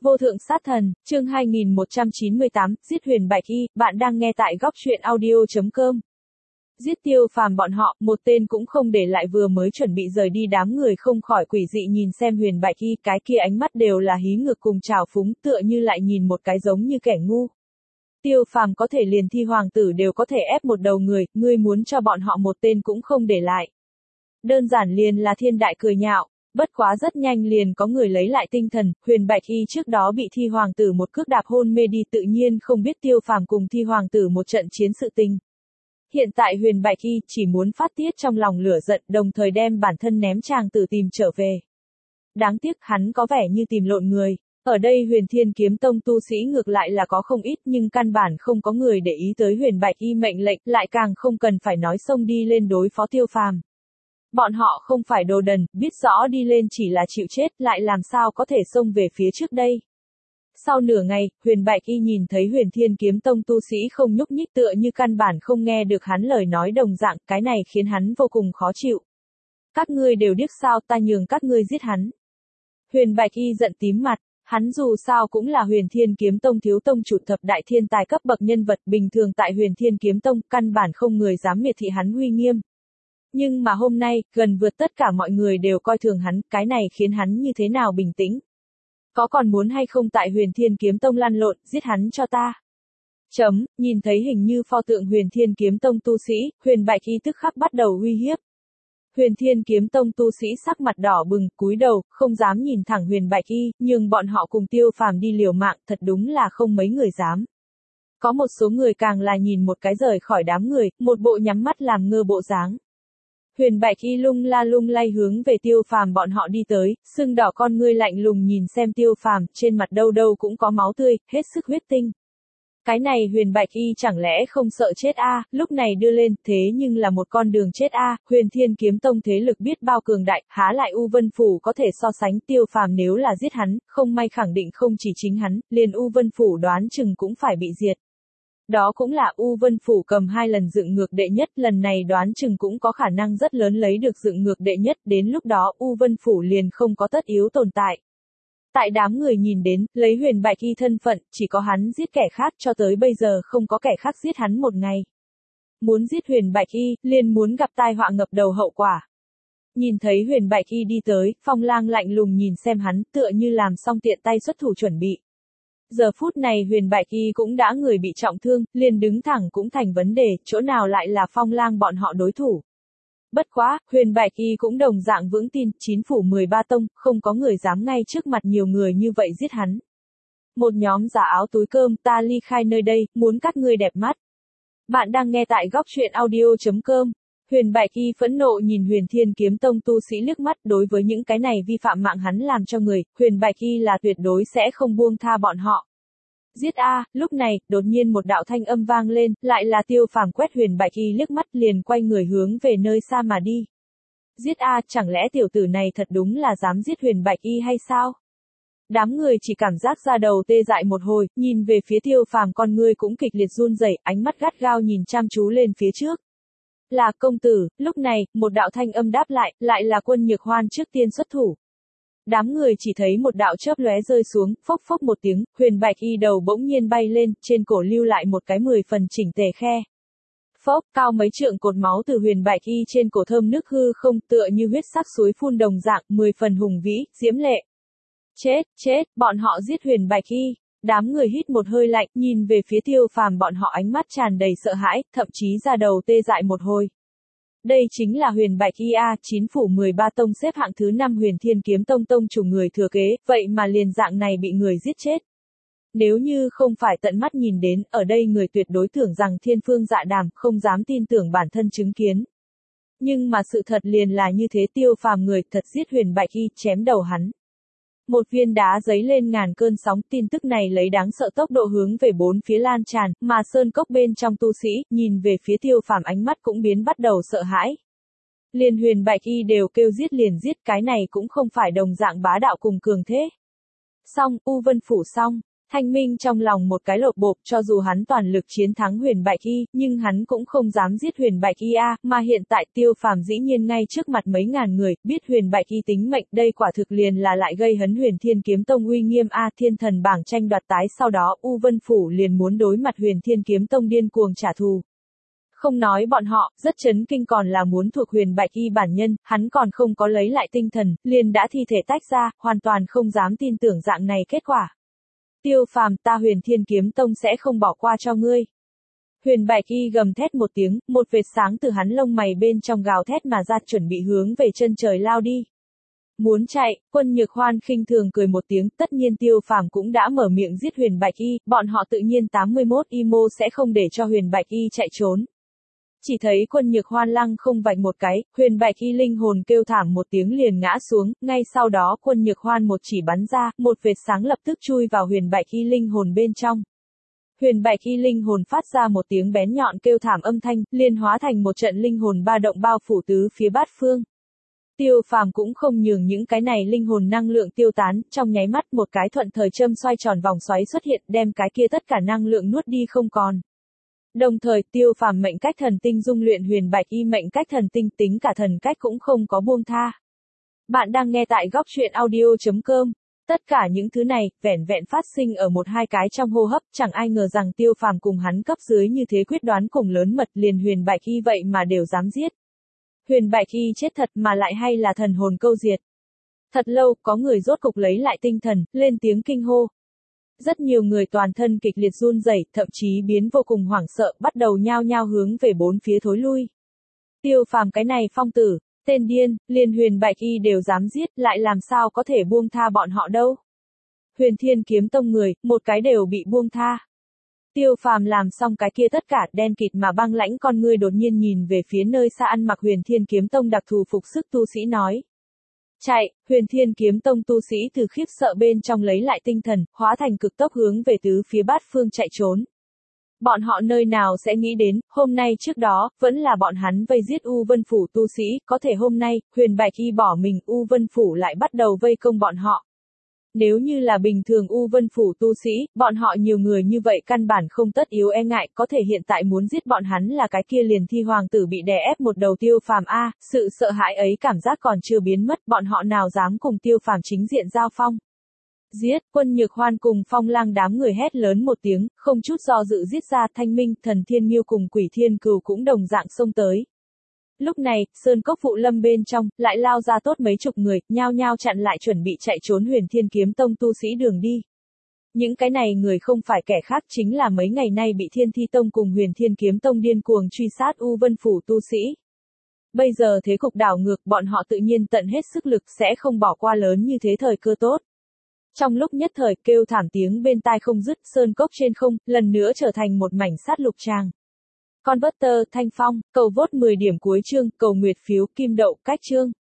Vô thượng sát thần, chương 2198, giết Huyền Bạch Y, bạn đang nghe tại góc truyện audio.com. Giết Tiêu Phàm bọn họ, một tên cũng không để lại. Vừa mới chuẩn bị rời đi, đám người không khỏi quỷ dị nhìn xem Huyền Bạch Y, cái kia ánh mắt đều là hí ngược cùng trào phúng, tựa như lại nhìn một cái giống như kẻ ngu. Tiêu Phàm có thể liền thi hoàng tử đều có thể ép một đầu người, ngươi muốn cho bọn họ một tên cũng không để lại. Đơn giản liền là thiên đại cười nhạo. Bất quá rất nhanh liền có người lấy lại tinh thần, Huyền Bạch Y trước đó bị thi hoàng tử một cước đạp hôn mê đi, tự nhiên không biết Tiêu Phàm cùng thi hoàng tử một trận chiến sự tình. Hiện tại Huyền Bạch Y chỉ muốn phát tiết trong lòng lửa giận, đồng thời đem bản thân ném chàng tử tìm trở về. Đáng tiếc hắn có vẻ như tìm lộn người. Ở đây Huyền Thiên Kiếm Tông tu sĩ ngược lại là có không ít, nhưng căn bản không có người để ý tới Huyền Bạch Y mệnh lệnh, lại càng không cần phải nói xông đi lên đối phó Tiêu Phàm. Bọn họ không phải đồ đần, biết rõ đi lên chỉ là chịu chết, lại làm sao có thể xông về phía trước đây. Sau nửa ngày, Huyền Bạch Y nhìn thấy Huyền Thiên Kiếm Tông tu sĩ không nhúc nhích, tựa như căn bản không nghe được hắn lời nói đồng dạng, cái này khiến hắn vô cùng khó chịu. Các ngươi đều điếc sao, ta nhường các ngươi giết hắn. Huyền Bạch Y giận tím mặt, hắn dù sao cũng là Huyền Thiên Kiếm Tông thiếu tông chủ, thập đại thiên tài cấp bậc nhân vật, bình thường tại Huyền Thiên Kiếm Tông, căn bản không người dám miệt thị hắn uy nghiêm. Nhưng mà hôm nay, gần vượt tất cả mọi người đều coi thường hắn, cái này khiến hắn như thế nào bình tĩnh. Có còn muốn hay không tại Huyền Thiên Kiếm Tông lăn lộn, giết hắn cho ta. Nhìn thấy hình như pho tượng Huyền Thiên Kiếm Tông tu sĩ, Huyền Bạch Y tức khắc bắt đầu uy hiếp. Huyền Thiên Kiếm Tông tu sĩ sắc mặt đỏ bừng, cúi đầu, không dám nhìn thẳng Huyền Bạch Y, nhưng bọn họ cùng Tiêu Phàm đi liều mạng, thật đúng là không mấy người dám. Có một số người càng là nhìn một cái rời khỏi đám người, một bộ nhắm mắt làm ngơ bộ dáng. Huyền Bạch Y lung lay hướng về Tiêu Phàm bọn họ đi tới, sưng đỏ con ngươi lạnh lùng nhìn xem Tiêu Phàm, trên mặt đâu đâu cũng có máu tươi, hết sức huyết tinh. Cái này Huyền Bạch Y chẳng lẽ không sợ chết a? Lúc này đưa lên, thế nhưng là một con đường chết a. Huyền Thiên Kiếm Tông thế lực biết bao cường đại, há lại U Vân Phủ có thể so sánh. Tiêu Phàm nếu là giết hắn, không may khẳng định không chỉ chính hắn, liền U Vân Phủ đoán chừng cũng phải bị diệt. Đó cũng là U Vân Phủ cầm 2 lần dựng ngược đệ nhất, lần này đoán chừng cũng có khả năng rất lớn lấy được dựng ngược đệ nhất, đến lúc đó U Vân Phủ liền không có tất yếu tồn tại. Tại đám người nhìn đến, lấy Huyền Bạch Y thân phận, chỉ có hắn giết kẻ khác, cho tới bây giờ không có kẻ khác giết hắn một ngày. Muốn giết Huyền Bạch Y, liền muốn gặp tai họa ngập đầu hậu quả. Nhìn thấy Huyền Bạch Y đi tới, Phong Lang lạnh lùng nhìn xem hắn, tựa như làm xong tiện tay xuất thủ chuẩn bị. Giờ phút này Huyền Bạch Y cũng đã người bị trọng thương, liền đứng thẳng cũng thành vấn đề, chỗ nào lại là Phong Lang bọn họ đối thủ. Bất quá, Huyền Bạch Y cũng đồng dạng vững tin, 9 phủ 13 tông, không có người dám ngay trước mặt nhiều người như vậy giết hắn. Một nhóm giả áo túi cơm, ta ly khai nơi đây, muốn các ngươi đẹp mắt. Bạn đang nghe tại góc truyện audio.com. Huyền Bạch Y phẫn nộ nhìn Huyền Thiên Kiếm Tông tu sĩ liếc mắt, đối với những cái này vi phạm mạng hắn làm cho người, Huyền Bạch Y là tuyệt đối sẽ không buông tha bọn họ. Giết a! Lúc này, đột nhiên một đạo thanh âm vang lên, lại là Tiêu Phàm quét Huyền Bạch Y liếc mắt, liền quay người hướng về nơi xa mà đi. Giết a! Chẳng lẽ tiểu tử này thật đúng là dám giết Huyền Bạch Y hay sao? Đám người chỉ cảm giác da đầu tê dại một hồi, nhìn về phía Tiêu Phàm, con ngươi cũng kịch liệt run rẩy, ánh mắt gắt gao nhìn chăm chú lên phía trước. Là công tử. Lúc này, một đạo thanh âm đáp lại là Quân Nhược Hoan trước tiên xuất thủ. Đám người chỉ thấy một đạo chớp lóe rơi xuống, phốc phốc một tiếng, Huyền Bạch Y đầu bỗng nhiên bay lên, trên cổ lưu lại một cái 10 phần chỉnh tề khe. Phốc, cao mấy trượng cột máu từ Huyền Bạch Y trên cổ thơm nước hư không, tựa như huyết sắc suối phun đồng dạng, 10 phần hùng vĩ, diễm lệ. Chết, bọn họ giết Huyền Bạch Y. Đám người hít một hơi lạnh, nhìn về phía Tiêu Phàm bọn họ, ánh mắt tràn đầy sợ hãi, thậm chí da đầu tê dại một hồi. Đây chính là Huyền Bạch Y a, 9 phủ 13 tông xếp hạng thứ 5 Huyền Thiên Kiếm Tông tông chủ người thừa kế, vậy mà liền dạng này bị người giết chết. Nếu như không phải tận mắt nhìn đến, ở đây người tuyệt đối tưởng rằng thiên phương dạ đàm, không dám tin tưởng bản thân chứng kiến. Nhưng mà sự thật liền là như thế, Tiêu Phàm người thật giết Huyền Bạch Y, chém đầu hắn. Một viên đá giấy lên ngàn cơn sóng, tin tức này lấy đáng sợ tốc độ hướng về bốn phía lan tràn, mà sơn cốc bên trong tu sĩ, nhìn về phía Tiêu Phàm ánh mắt cũng biến bắt đầu sợ hãi. Liền Huyền Bạch Y đều kêu giết liền giết, cái này cũng không phải đồng dạng bá đạo cùng cường thế. Xong, U Vân Phủ xong. Thanh Minh trong lòng một cái lột bộp, cho dù hắn toàn lực chiến thắng Huyền Bạch Y, nhưng hắn cũng không dám giết Huyền Bạch Y mà hiện tại Tiêu Phàm dĩ nhiên ngay trước mặt mấy ngàn người, biết Huyền Bạch Y tính mệnh, đây quả thực liền là lại gây hấn Huyền Thiên Kiếm Tông uy nghiêm Thiên Thần bảng tranh đoạt tái, sau đó U Vân Phủ liền muốn đối mặt Huyền Thiên Kiếm Tông điên cuồng trả thù. Không nói bọn họ, rất chấn kinh còn là muốn thuộc Huyền Bạch Y bản nhân, hắn còn không có lấy lại tinh thần, liền đã thi thể tách ra, hoàn toàn không dám tin tưởng dạng này kết quả. Tiêu Phàm, ta Huyền Thiên Kiếm Tông sẽ không bỏ qua cho ngươi. Huyền Bạch Y gầm thét một tiếng, một vệt sáng từ hắn lông mày bên trong gào thét mà ra, chuẩn bị hướng về chân trời lao đi. Muốn chạy, Quân Nhược Hoan khinh thường cười một tiếng, tất nhiên Tiêu Phàm cũng đã mở miệng giết Huyền Bạch Y, bọn họ tự nhiên 81 IMO sẽ không để cho Huyền Bạch Y chạy trốn. Chỉ thấy Quân Nhược Hoan lăng không vạch một cái, Huyền Bạch Y linh hồn kêu thảm một tiếng liền ngã xuống, ngay sau đó Quân Nhược Hoan một chỉ bắn ra, một vệt sáng lập tức chui vào Huyền Bạch Y linh hồn bên trong. Huyền Bạch Y linh hồn phát ra một tiếng bén nhọn kêu thảm âm thanh, liền hóa thành một trận linh hồn ba động bao phủ tứ phía bát phương. Tiêu Phàm cũng không nhường những cái này linh hồn năng lượng tiêu tán, trong nháy mắt một cái thuận thời châm xoay tròn vòng xoáy xuất hiện, đem cái kia tất cả năng lượng nuốt đi không còn. Đồng thời, Tiêu Phàm mệnh cách thần tinh dung luyện Huyền Bạch Y mệnh cách thần tinh, tính cả thần cách cũng không có buông tha. Bạn đang nghe tại góc truyện audio.com. Tất cả những thứ này, vẻn vẹn phát sinh ở một hai cái trong hô hấp, chẳng ai ngờ rằng Tiêu Phàm cùng hắn cấp dưới như thế quyết đoán cùng lớn mật, liền Huyền Bạch Y vậy mà đều dám giết. Huyền Bạch Y chết thật mà lại hay là thần hồn câu diệt. Thật lâu, có người rốt cục lấy lại tinh thần, lên tiếng kinh hô. Rất nhiều người toàn thân kịch liệt run rẩy, thậm chí biến vô cùng hoảng sợ, bắt đầu nhao nhao hướng về bốn phía thối lui. Tiêu Phàm cái này phong tử, tên điên, liền Huyền Bạch Y đều dám giết, lại làm sao có thể buông tha bọn họ đâu. Huyền Thiên Kiếm Tông người, một cái đều bị buông tha. Tiêu Phàm làm xong cái kia tất cả, đen kịt mà băng lãnh con ngươi đột nhiên nhìn về phía nơi xa ăn mặc Huyền Thiên Kiếm Tông đặc thù phục sức tu sĩ nói. Chạy, Huyền Thiên Kiếm Tông tu sĩ từ khiếp sợ bên trong lấy lại tinh thần, hóa thành cực tốc hướng về tứ phía bát phương chạy trốn. Bọn họ nơi nào sẽ nghĩ đến, hôm nay trước đó, vẫn là bọn hắn vây giết U Vân Phủ tu sĩ, có thể hôm nay, Huyền Bạch Y bỏ mình, U Vân Phủ lại bắt đầu vây công bọn họ. Nếu như là bình thường U Vân Phủ tu sĩ, bọn họ nhiều người như vậy căn bản không tất yếu e ngại, có thể hiện tại muốn giết bọn hắn là cái kia liền thi hoàng tử bị đè ép một đầu Tiêu Phàm sự sợ hãi ấy cảm giác còn chưa biến mất, bọn họ nào dám cùng Tiêu Phàm chính diện giao phong. Giết, Quân Nhược Hoan cùng Phong Lang đám người hét lớn một tiếng, không chút do dự giết ra, Thanh Minh, Thần Thiên Nghiêu cùng Quỷ Thiên Cừu cũng đồng dạng xông tới. Lúc này, Sơn Cốc Vụ Lâm bên trong, lại lao ra tốt mấy chục người, nhao nhao chặn lại chuẩn bị chạy trốn Huyền Thiên Kiếm Tông tu sĩ đường đi. Những cái này người không phải kẻ khác, chính là mấy ngày nay bị Thiên Thi Tông cùng Huyền Thiên Kiếm Tông điên cuồng truy sát U Vân Phủ tu sĩ. Bây giờ thế cục đảo ngược, bọn họ tự nhiên tận hết sức lực sẽ không bỏ qua lớn như thế thời cơ tốt. Trong lúc nhất thời, kêu thảm tiếng bên tai không dứt, Sơn Cốc trên không, lần nữa trở thành một mảnh sát lục tràng. Con Butter, Thanh Phong, cầu vote 10 điểm cuối chương, cầu nguyệt phiếu, kim đậu, cách chương.